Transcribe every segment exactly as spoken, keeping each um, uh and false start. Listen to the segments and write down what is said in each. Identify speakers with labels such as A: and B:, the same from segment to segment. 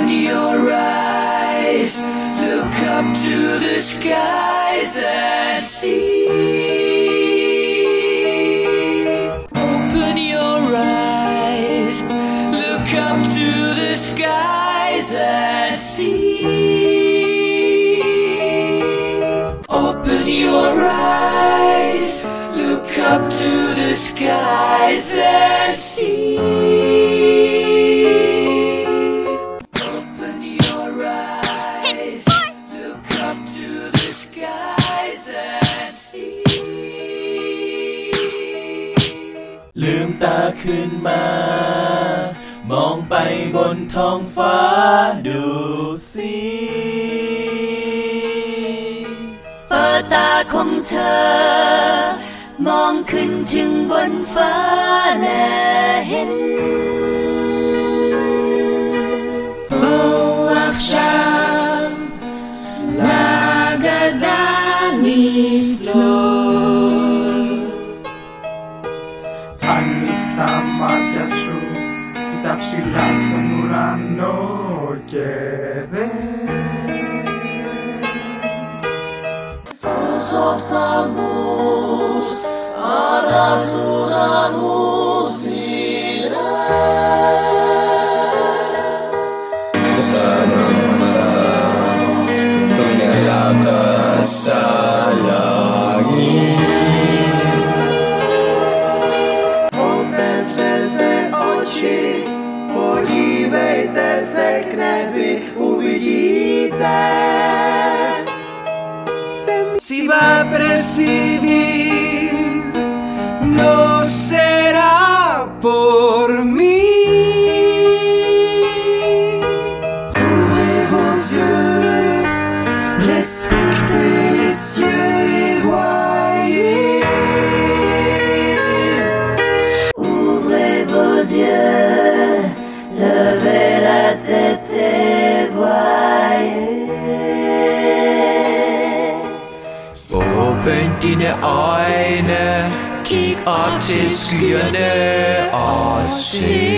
A: Open your eyes, look up to the skies and see. Open your eyes, look up to the skies and see. Open your eyes, look up to the skies and see. Open your eyes, look up to the skies and see.
B: ลืมตาขึ้นมามองไปบนท้องฟ้าดูสิ
A: เปิดตาของเธอมองขึ้นถึงบนฟ้าและเห็น בואו עכשיו לאגדה נצלול.
C: Ανοίξ' τα μάτια σου, κοίτα ψηλά στον ουρανό και δες
D: στους οφθαλμούς αράζουν ουρανούς ζηλές σαν ονόματα το μυαλά σαν λαγί. Otevřete oči, podívejte se k nebi, uvidíte.
C: Si va a presidir, no será por mí.
D: Ouvrez vos yeux, respectez les cieux et voyez.
A: Ouvrez vos yeux, levez la tête et voyez.
B: Åbn dine øjne, kig op til skyerne og se.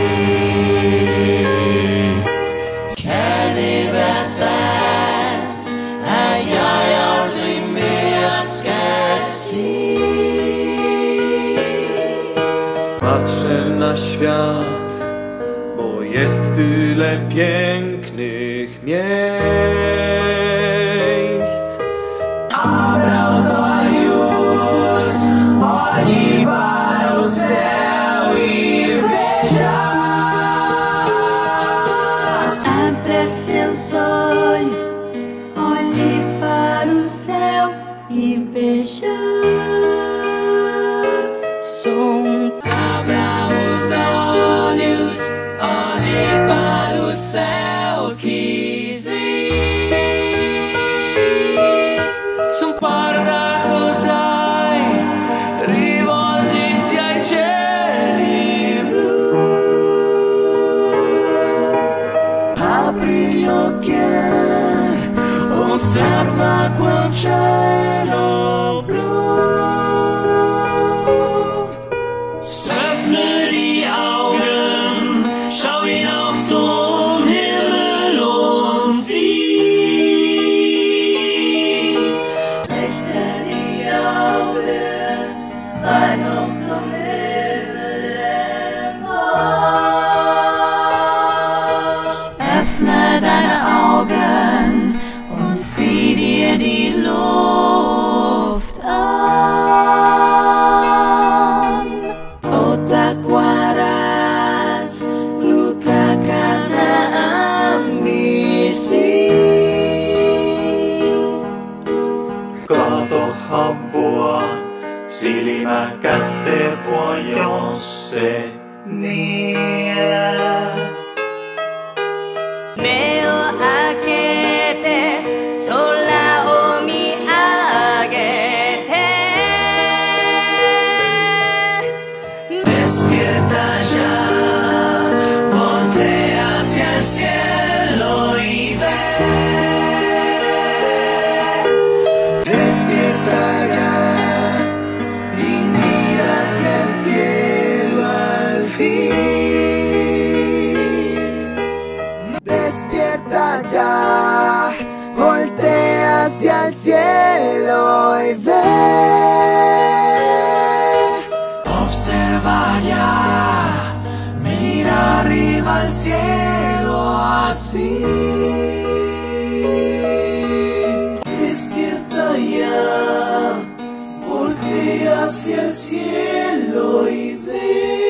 D: Kan det være sandt, at jeg aldrig mere skal sige?
C: Patrzę na świat, bo jest tyle pięknych miejsc.
A: Abraus olhos, olhe para o céu e veja. Abra seus olhos, olhe para o céu e veja. Som. Abra os olhos, olhe para o céu que son parda cos'hai, rivolgiti ai cieli blu.
D: Apri gli occhi, osserva quel cielo blu.
A: Öffne die Augen, schau hinauf zum Himmel und sieh. Richte die Augen weit hoch zum Himmel empor. Öffne deine Augen und sieh dir die Luft an.
D: Otakuaras, luka kana ambisi.
B: Katohavua, silmä kättepua, jos se nie.
A: Meo akete, sola omi agete.
D: Despierta ya, voltea hacia el cielo y ve. Despierta ya y mira hacia el cielo al fin. allá, voltea hacia el cielo y ve.
B: Observa ya, mira arriba al cielo así. Despierta ya, voltea hacia el cielo y ve.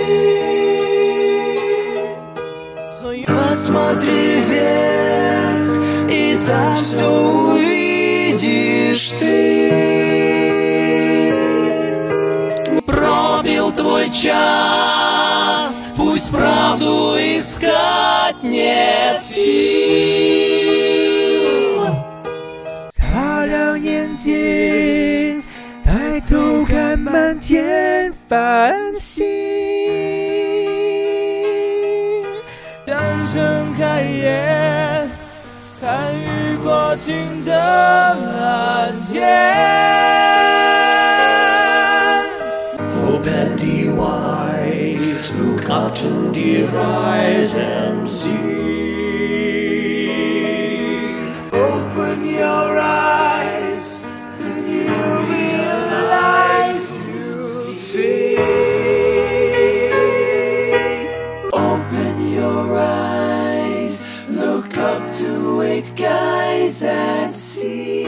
B: Посмотри вверх, и там все увидишь ты. Пробил твой час, пусть правду искать нет сил.
E: 擦亮眼睛，抬头看满天繁星。张睁开眼，看雨过境的蓝天。
B: Open the eyes, look up to the rise and see.
D: Open your eyes and you realize you see.
B: Open your eyes, look up to eight guys and see.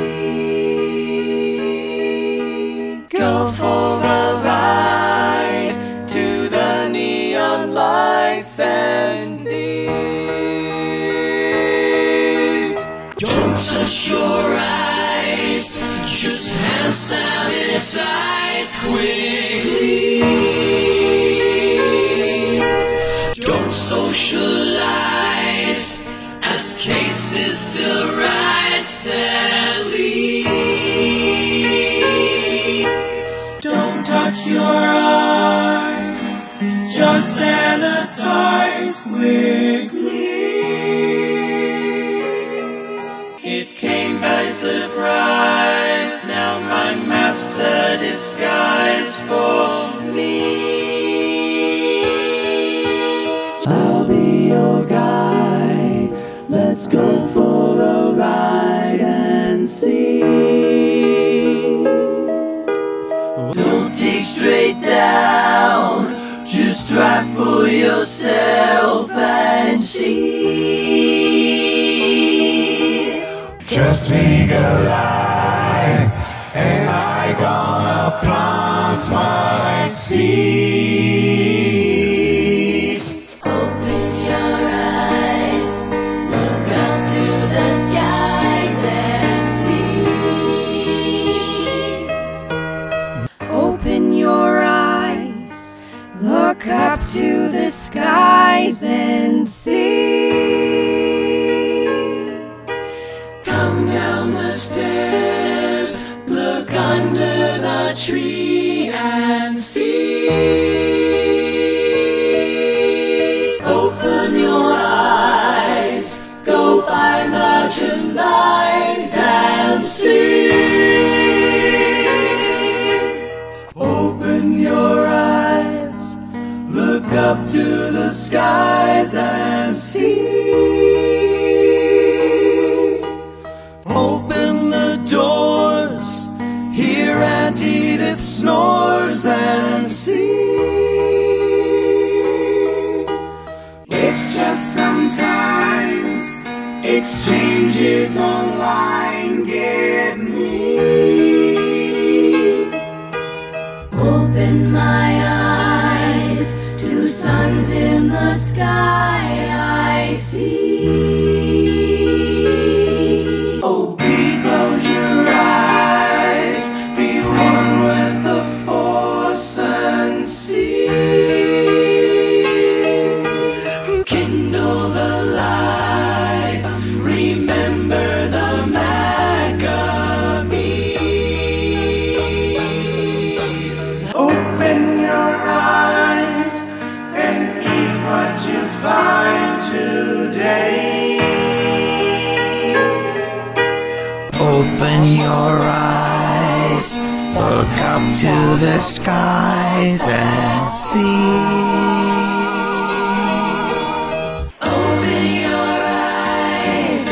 B: Go for a ride to the neon lights and eat. Don't touch your eyes, just hand sanitize quickly. Don't socialize as cases still rise sadly. Don't touch your eyes, just sanitize quickly. It came by surprise, now my mask's a disguise for me. I'll be your guide, let's go for a ride and see. Don't take straight down, just drive for yourself and see.
E: Just legalize, and I gonna plant my seeds.
A: Open your eyes, look up to the skies and see. Open your eyes, look up to the skies and see.
B: Come down the stairs, look under the tree and see. Open your eyes, go buy merchandise and see. Open your eyes, look up to the skies and see. Open the doors, hear Aunt Edith snores and see. It's just sometimes exchanges online get me.
A: Open my eyes to suns in the sky I see.
B: Oh, close your eyes, be one with the force and see. Kindle the lights, remember the Maccabees.
C: Open your eyes and eat what you find today.
B: Open your eyes, look up to the skies and see.
A: Open your eyes,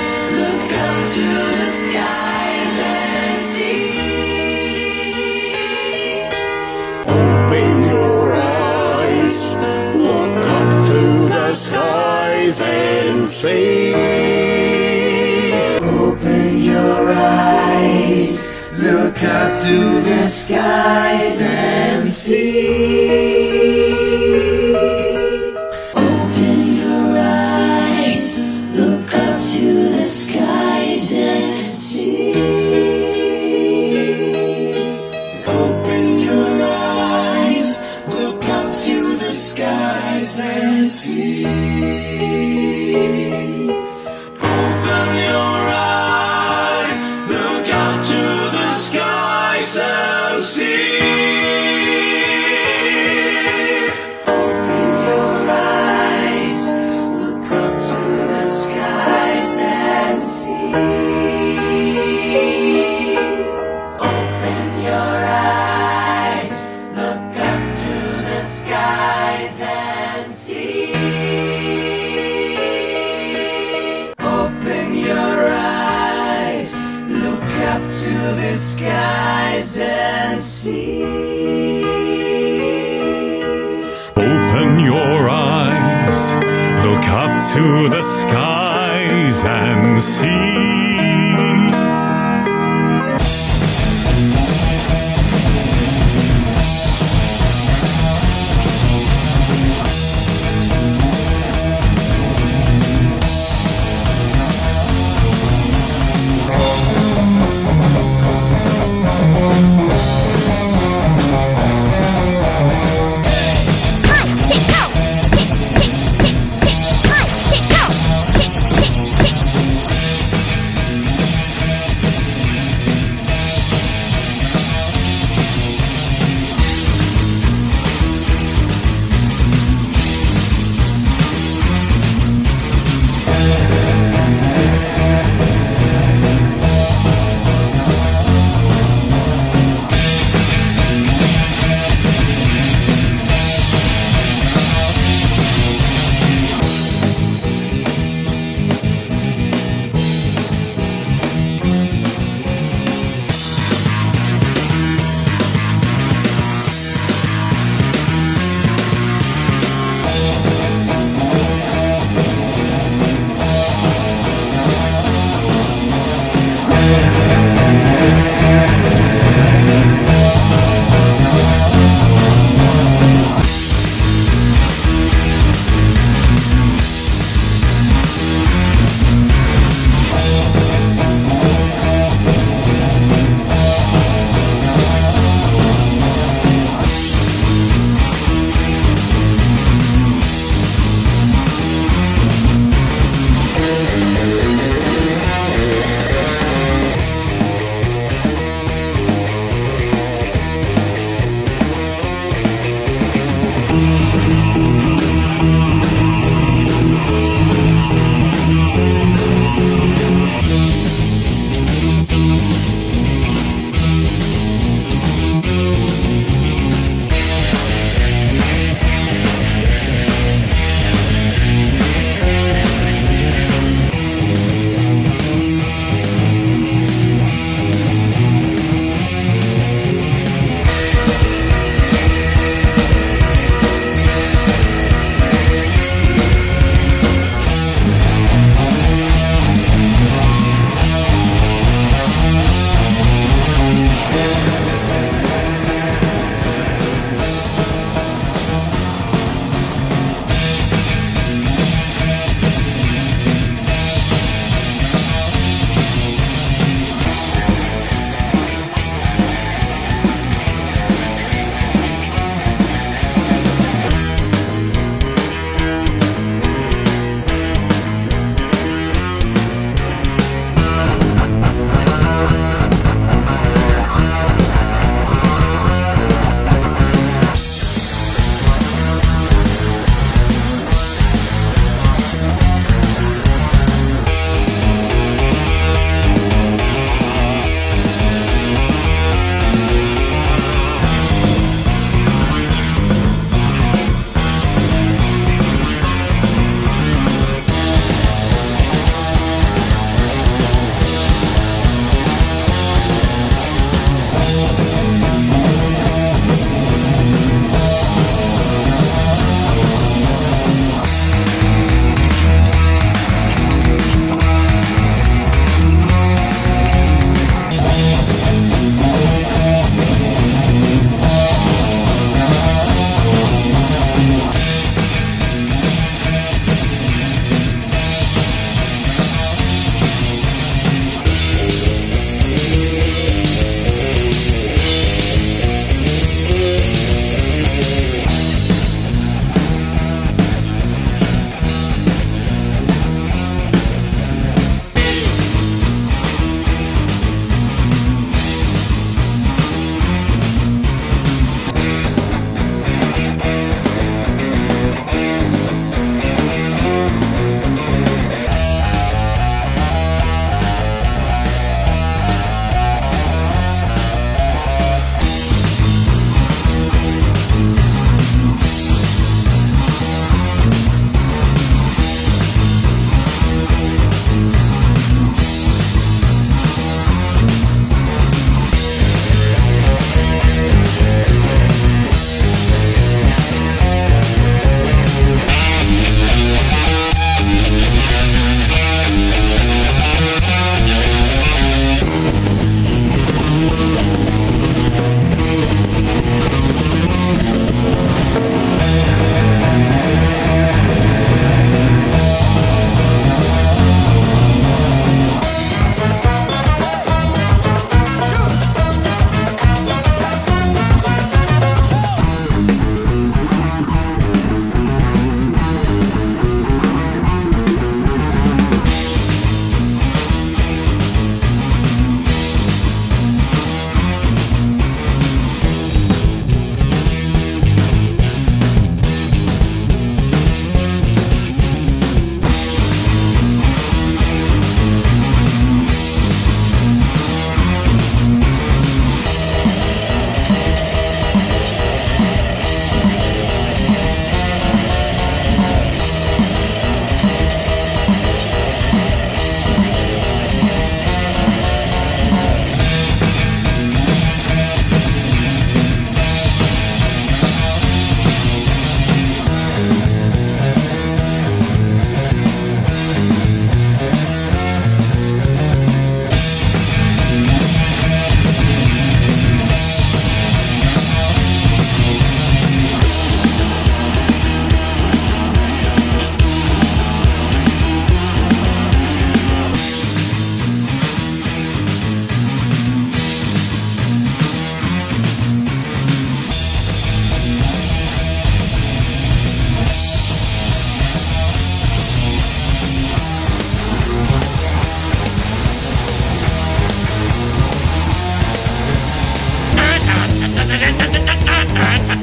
B: skies and see.
D: Open your eyes, look up to the skies and see. Open your eyes, look up to the skies and see. Open your eyes, look up to the skies and see.
B: Open your eyes, look up to the skies and see.
D: Open your eyes, look up to the skies and see. Open your eyes, look up to the skies and see. Open your eyes, look up to the skies and see.
F: Open your eyes, look up to the skies and see.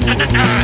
F: da, da, da.